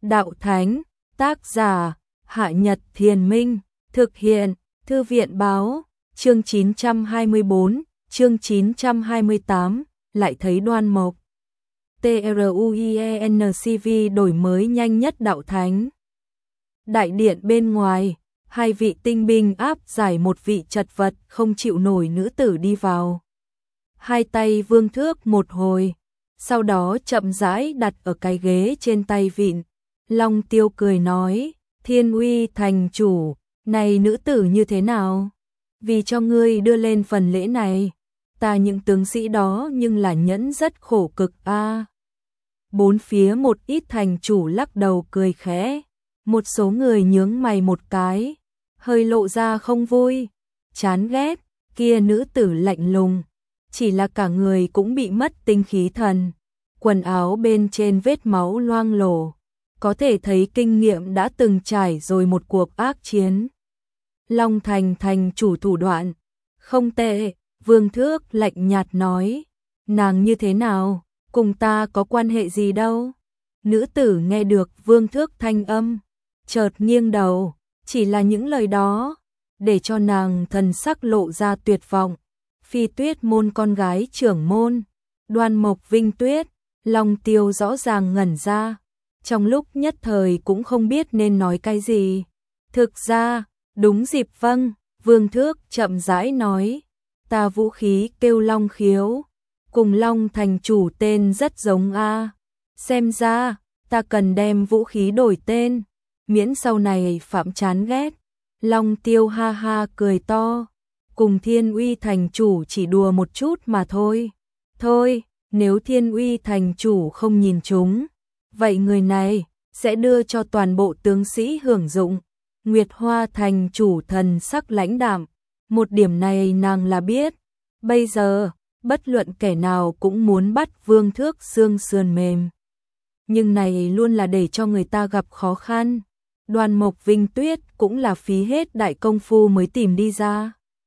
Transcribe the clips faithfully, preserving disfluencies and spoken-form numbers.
Đạo Thánh, tác giả, Hạ Nhật Thiền Minh, thực hiện, Thư viện Báo, chương chín trăm hai mươi tư, chương chín trăm hai mươi tám, lại thấy Đoan Mộc. TRUIENCV đổi mới nhanh nhất Đạo Thánh. Đại điện bên ngoài, hai vị tinh binh áp giải một vị chật vật không chịu nổi nữ tử đi vào. Hai tay vương thước một hồi, sau đó chậm rãi đặt ở cái ghế trên tay vịn. Long Tiêu cười nói, Thiên Uy thành chủ, này nữ tử như thế nào? Vì cho ngươi đưa lên phần lễ này, ta những tướng sĩ đó nhưng là nhẫn rất khổ cực a. À. Bốn phía một ít thành chủ lắc đầu cười khẽ, một số người nhướng mày một cái, hơi lộ ra không vui, chán ghét, kia nữ tử lạnh lùng, chỉ là cả người cũng bị mất tinh khí thần, quần áo bên trên vết máu loang lổ, có thể thấy kinh nghiệm đã từng trải rồi một cuộc ác chiến. Long Thành thành chủ thủ đoạn, không tệ, Vương Thước lạnh nhạt nói, nàng như thế nào, cùng ta có quan hệ gì đâu. Nữ tử nghe được Vương Thước thanh âm, chợt nghiêng đầu, chỉ là những lời đó, để cho nàng thần sắc lộ ra tuyệt vọng. Phi Tuyết môn con gái trưởng môn, Đoan Mộc Vinh Tuyết, Long Tiêu rõ ràng ngẩn ra, trong lúc nhất thời cũng không biết nên nói cái gì. Thực ra, đúng dịp vâng, Vương Thước chậm rãi nói, ta vũ khí kêu Long Khiếu, cùng Long thành chủ tên rất giống a. Xem ra, ta cần đem vũ khí đổi tên, miễn sau này phạm chán ghét. Long Tiêu ha ha cười to, cùng Thiên Uy thành chủ chỉ đùa một chút mà thôi. Thôi, nếu Thiên Uy thành chủ không nhìn chúng, vậy người này sẽ đưa cho toàn bộ tướng sĩ hưởng dụng. Nguyệt Hoa thành chủ thần sắc lãnh đạm, một điểm này nàng là biết. Bây giờ, bất luận kẻ nào cũng muốn bắt Vương Thước xương sườn mềm. Nhưng này luôn là để cho người ta gặp khó khăn. Đoan Mộc Vinh Tuyết cũng là phí hết đại công phu mới tìm đi ra.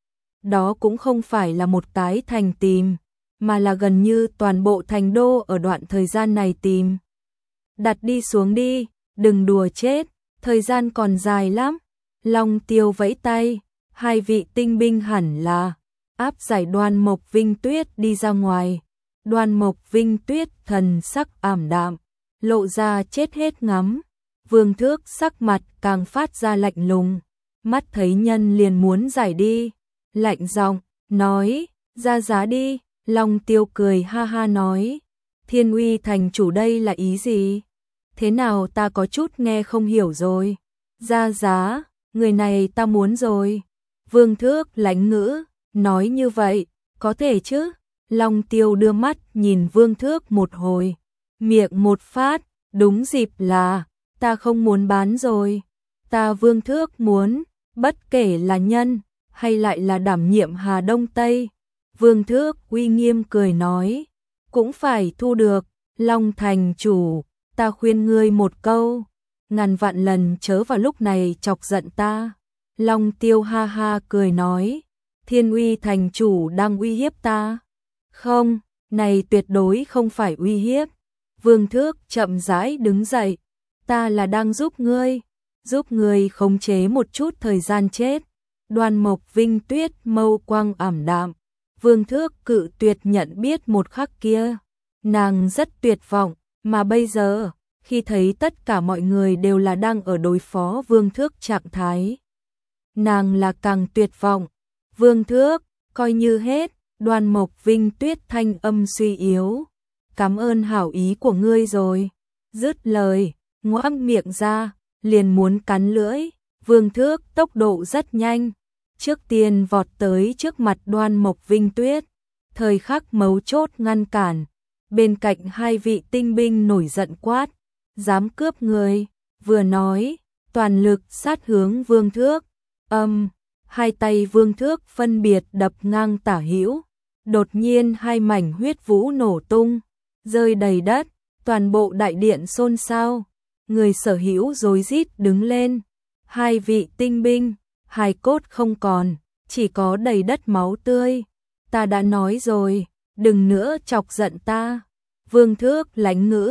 Đó cũng không phải là một cái thành tìm, mà là gần như toàn bộ thành đô ở đoạn thời gian này tìm. Đặt đi xuống đi, đừng đùa chết, thời gian còn dài lắm. Long Tiêu vẫy tay, hai vị tinh binh hẳn là áp giải Đoan Mộc Vinh Tuyết đi ra ngoài. Đoan Mộc Vinh Tuyết thần sắc ảm đạm, lộ ra chết hết ngắm. Vương Thước sắc mặt càng phát ra lạnh lùng, mắt thấy nhân liền muốn giải đi, lạnh giọng nói, ra giá đi. Long Tiêu cười ha ha nói, Thiên Uy thành chủ đây là ý gì? Thế nào ta có chút nghe không hiểu rồi. Ra giá, người này ta muốn rồi. Vương Thước lãnh ngữ, nói như vậy, có thể chứ? Long Tiêu đưa mắt nhìn Vương Thước một hồi, miệng một phát, đúng dịp là, ta không muốn bán rồi. Ta Vương Thước muốn, bất kể là nhân, hay lại là đảm nhiệm Hà Đông Tây. Vương Thước uy nghiêm cười nói, cũng phải thu được. Long thành chủ, ta khuyên ngươi một câu, ngàn vạn lần chớ vào lúc này chọc giận ta. Long Tiêu ha ha cười nói, Thiên Uy thành chủ đang uy hiếp ta. Không, này tuyệt đối không phải uy hiếp. Vương Thước chậm rãi đứng dậy, ta là đang giúp ngươi, giúp ngươi khống chế một chút thời gian chết. Đoan Mộc Vinh Tuyết mâu quang ảm đạm, Vương Thước cự tuyệt nhận biết một khắc kia, nàng rất tuyệt vọng, mà bây giờ, khi thấy tất cả mọi người đều là đang ở đối phó Vương Thước trạng thái, nàng là càng tuyệt vọng. Vương Thước, coi như hết. Đoan Mộc Vinh Tuyết thanh âm suy yếu, cảm ơn hảo ý của ngươi rồi. Dứt lời, ngoác miệng ra, liền muốn cắn lưỡi. Vương Thước tốc độ rất nhanh, trước tiên vọt tới trước mặt Đoan Mộc Vinh Tuyết, thời khắc mấu chốt ngăn cản. Bên cạnh hai vị tinh binh nổi giận quát, dám cướp người, vừa nói, toàn lực sát hướng Vương Thước. Âm, hai tay Vương Thước phân biệt đập ngang tả hữu, đột nhiên hai mảnh huyết vũ nổ tung, rơi đầy đất, toàn bộ đại điện xôn xao, người sở hữu rối rít đứng lên. Hai vị tinh binh, hài cốt không còn, chỉ có đầy đất máu tươi. Ta đã nói rồi, đừng nữa chọc giận ta. Vương Thước lãnh ngữ,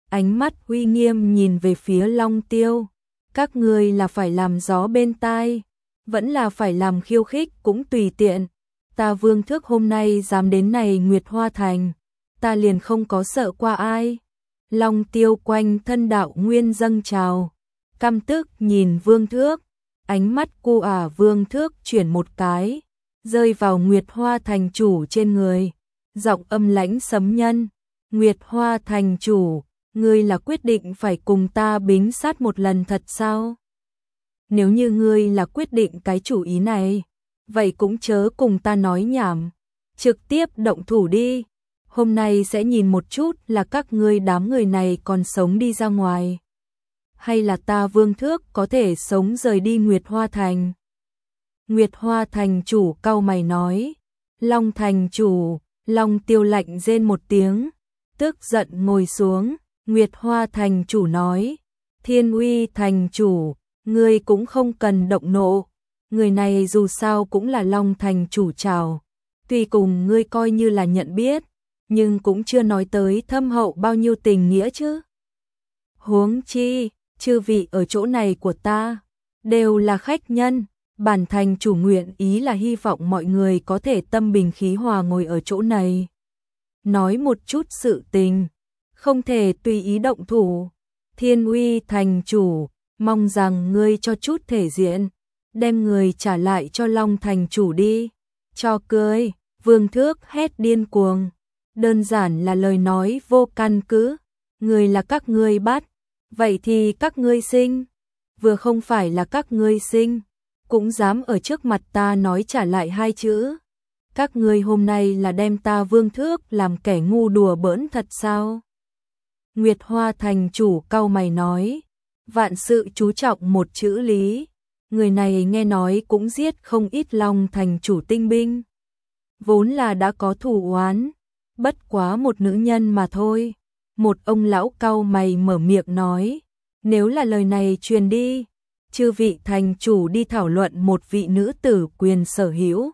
ánh mắt uy nghiêm nhìn về phía Long Tiêu. Các ngươi là phải làm gió bên tai, vẫn là phải làm khiêu khích cũng tùy tiện. Ta Vương Thước hôm nay dám đến này Nguyệt Hoa Thành, ta liền không có sợ qua ai. Long Tiêu quanh thân đạo nguyên dâng trào, căm tức nhìn Vương Thước, ánh mắt cu ả Vương Thước chuyển một cái, rơi vào Nguyệt Hoa Thành chủ trên người, giọng âm lãnh sấm nhân. Nguyệt Hoa Thành chủ, ngươi là quyết định phải cùng ta bính sát một lần thật sao? Nếu như ngươi là quyết định cái chủ ý này, vậy cũng chớ cùng ta nói nhảm, trực tiếp động thủ đi. Hôm nay sẽ nhìn một chút là các ngươi đám người này còn sống đi ra ngoài, hay là ta Vương Thước có thể sống rời đi Nguyệt Hoa Thành. Nguyệt Hoa Thành chủ cau mày nói. Long Thành chủ, Long Tiêu lạnh rên một tiếng, tức giận ngồi xuống. Nguyệt Hoa Thành chủ nói, Thiên Uy Thành chủ, ngươi cũng không cần động nộ, người này dù sao cũng là Long Thành chủ chào, tuy cùng ngươi coi như là nhận biết, nhưng cũng chưa nói tới thâm hậu bao nhiêu tình nghĩa chứ. Huống chi, chư vị ở chỗ này của ta, đều là khách nhân, bản thành chủ nguyện ý là hy vọng mọi người có thể tâm bình khí hòa ngồi ở chỗ này. Nói một chút sự tình, không thể tùy ý động thủ. Thiên Uy Thành chủ, mong rằng ngươi cho chút thể diện, đem người trả lại cho Long Thành chủ đi. Cho cười, Vương Thước hét điên cuồng. Đơn giản là lời nói vô căn cứ, người là các ngươi bắt, vậy thì các ngươi sinh, vừa không phải là các ngươi sinh, cũng dám ở trước mặt ta nói trả lại hai chữ. Các ngươi hôm nay là đem ta Vương Thước làm kẻ ngu đùa bỡn thật sao? Nguyệt Hoa Thành chủ cau mày nói, vạn sự chú trọng một chữ lý, người này nghe nói cũng giết không ít Long Thành chủ tinh binh, vốn là đã có thù oán, bất quá một nữ nhân mà thôi. Một ông lão cau mày mở miệng nói, nếu là lời này truyền đi, chư vị thành chủ đi thảo luận một vị nữ tử quyền sở hữu,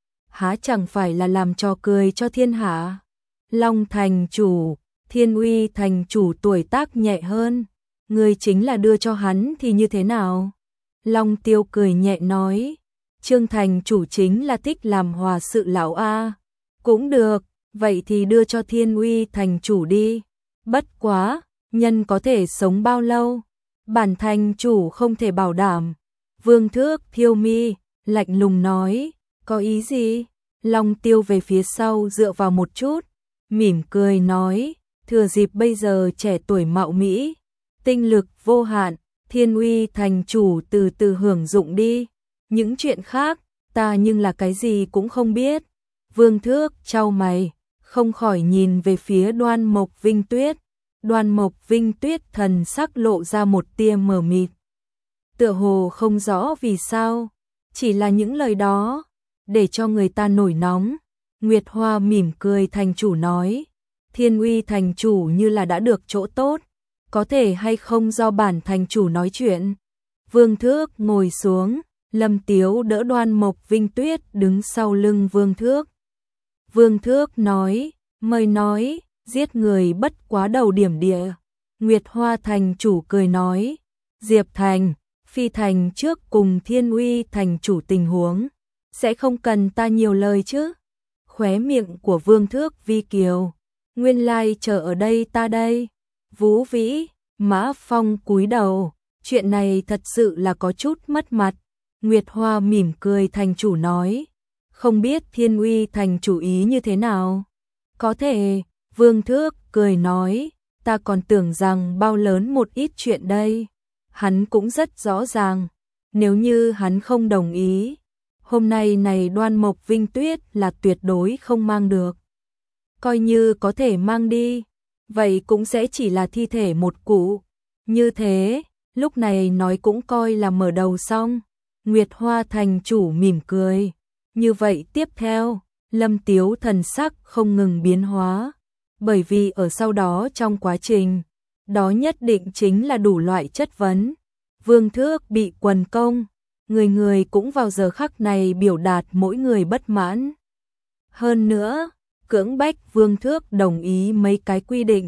há chẳng phải là làm trò cười cho thiên hạ. Long Thành chủ, Thiên Uy Thành chủ tuổi tác nhẹ hơn, người chính là đưa cho hắn thì như thế nào? Long Tiêu cười nhẹ nói, Trương Thành chủ chính là thích làm hòa sự lão a. Cũng được, vậy thì đưa cho Thiên Uy Thành chủ đi. Bất quá, nhân có thể sống bao lâu, bản thành chủ không thể bảo đảm. Vương Thước thiêu mi, lạnh lùng nói, có ý gì? Long Tiêu về phía sau dựa vào một chút, mỉm cười nói, thừa dịp bây giờ trẻ tuổi mạo mỹ, tinh lực vô hạn, Thiên Uy Thành chủ từ từ hưởng dụng đi. Những chuyện khác, ta nhưng là cái gì cũng không biết. Vương Thước chau mày, không khỏi nhìn về phía Đoan Mộc Vinh Tuyết. Đoan Mộc Vinh Tuyết thần sắc lộ ra một tia mờ mịt, tựa hồ không rõ vì sao, chỉ là những lời đó để cho người ta nổi nóng. Nguyệt Hoa mỉm cười thành chủ nói, Thiên Uy Thành chủ như là đã được chỗ tốt, có thể hay không do bản thành chủ nói chuyện. Vương Thước ngồi xuống, Lâm Tiếu đỡ Đoan Mộc Vinh Tuyết đứng sau lưng Vương Thước. Vương Thước nói, mời nói, giết người bất quá đầu điểm địa. Nguyệt Hoa Thành chủ cười nói, Diệp Thành, Phi Thành trước cùng Thiên Uy Thành chủ tình huống, sẽ không cần ta nhiều lời chứ. Khóe miệng của Vương Thước vi kiều, nguyên lai chờ ở đây ta đây. Vũ Vĩ, Mã Phong cúi đầu, chuyện này thật sự là có chút mất mặt. Nguyệt Hoa mỉm cười thành chủ nói, không biết Thiên Uy Thành chủ ý như thế nào. Có thể, Vương Thước cười nói, ta còn tưởng rằng bao lớn một ít chuyện đây. Hắn cũng rất rõ ràng, nếu như hắn không đồng ý, hôm nay này Đoan Mộc Vinh Tuyết là tuyệt đối không mang được. Coi như có thể mang đi, vậy cũng sẽ chỉ là thi thể một cụ. Như thế, lúc này nói cũng coi là mở đầu xong. Nguyệt Hoa Thành chủ mỉm cười. Như vậy tiếp theo, Lâm Tiếu thần sắc không ngừng biến hóa, bởi vì ở sau đó trong quá trình, đó nhất định chính là đủ loại chất vấn. Vương Thước bị quần công, người người cũng vào giờ khắc này biểu đạt mỗi người bất mãn. Hơn nữa, cưỡng bách Vương Thước đồng ý mấy cái quy định,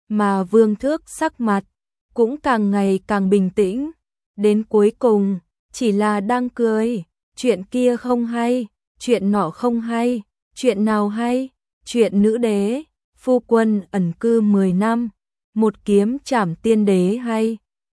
Mà Vương Thước sắc mặt cũng càng ngày càng bình tĩnh, đến cuối cùng chỉ là đang cười, chuyện kia không hay, chuyện nọ không hay, chuyện nào hay, chuyện nữ đế, phu quân ẩn cư mười năm, một kiếm trảm tiên đế hay.